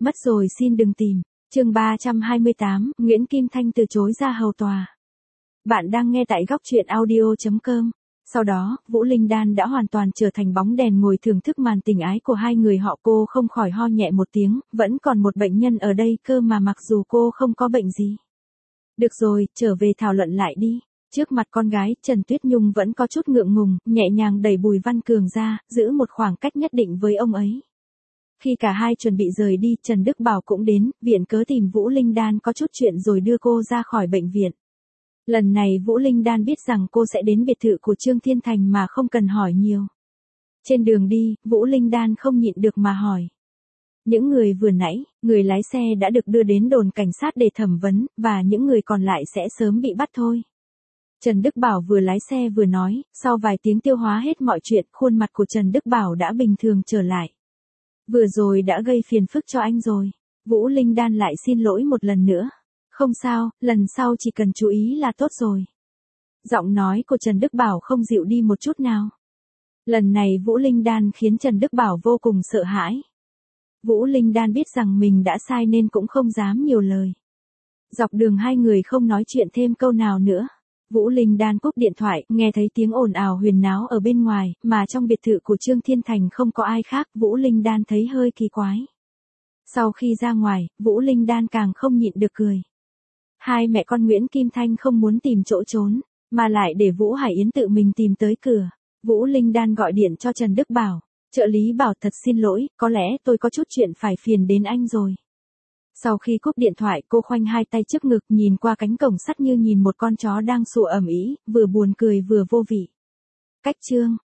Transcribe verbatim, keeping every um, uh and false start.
Mất rồi xin đừng tìm. Chương ba trăm hai mươi tám, Nguyễn Kim Thanh từ chối ra hầu tòa. Bạn đang nghe tại góc truyện audio chấm com. Sau đó, Vũ Linh Đan đã hoàn toàn trở thành bóng đèn ngồi thưởng thức màn tình ái của hai người họ. Cô không khỏi ho nhẹ một tiếng, vẫn còn một bệnh nhân ở đây cơ mà, mặc dù cô không có bệnh gì. Được rồi, trở về thảo luận lại đi. Trước mặt con gái, Trần Tuyết Nhung vẫn có chút ngượng ngùng, nhẹ nhàng đẩy Bùi Văn Cường ra, giữ một khoảng cách nhất định với ông ấy. Khi cả hai chuẩn bị rời đi, Trần Đức Bảo cũng đến, viện cớ tìm Vũ Linh Đan có chút chuyện rồi đưa cô ra khỏi bệnh viện. Lần này Vũ Linh Đan biết rằng cô sẽ đến biệt thự của Trương Thiên Thành mà không cần hỏi nhiều. Trên đường đi, Vũ Linh Đan không nhịn được mà hỏi. Những người vừa nãy, người lái xe đã được đưa đến đồn cảnh sát để thẩm vấn, và những người còn lại sẽ sớm bị bắt thôi. Trần Đức Bảo vừa lái xe vừa nói, sau vài tiếng tiêu hóa hết mọi chuyện, khuôn mặt của Trần Đức Bảo đã bình thường trở lại. Vừa rồi đã gây phiền phức cho anh rồi. Vũ Linh Đan lại xin lỗi một lần nữa. Không sao, lần sau chỉ cần chú ý là tốt rồi. Giọng nói của Trần Đức Bảo không dịu đi một chút nào. Lần này Vũ Linh Đan khiến Trần Đức Bảo vô cùng sợ hãi. Vũ Linh Đan biết rằng mình đã sai nên cũng không dám nhiều lời. Dọc đường hai người không nói chuyện thêm câu nào nữa. Vũ Linh Đan cúp điện thoại, nghe thấy tiếng ồn ào huyên náo ở bên ngoài, mà trong biệt thự của Trương Thiên Thành không có ai khác, Vũ Linh Đan thấy hơi kỳ quái. Sau khi ra ngoài, Vũ Linh Đan càng không nhịn được cười. Hai mẹ con Nguyễn Kim Thanh không muốn tìm chỗ trốn, mà lại để Vũ Hải Yến tự mình tìm tới cửa. Vũ Linh Đan gọi điện cho Trần Đức Bảo. Trợ lý bảo thật xin lỗi, có lẽ tôi có chút chuyện phải phiền đến anh rồi. Sau khi cúp điện thoại, cô khoanh hai tay trước ngực, nhìn qua cánh cổng sắt như nhìn một con chó đang sủa ầm ĩ, vừa buồn cười vừa vô vị. Cách chương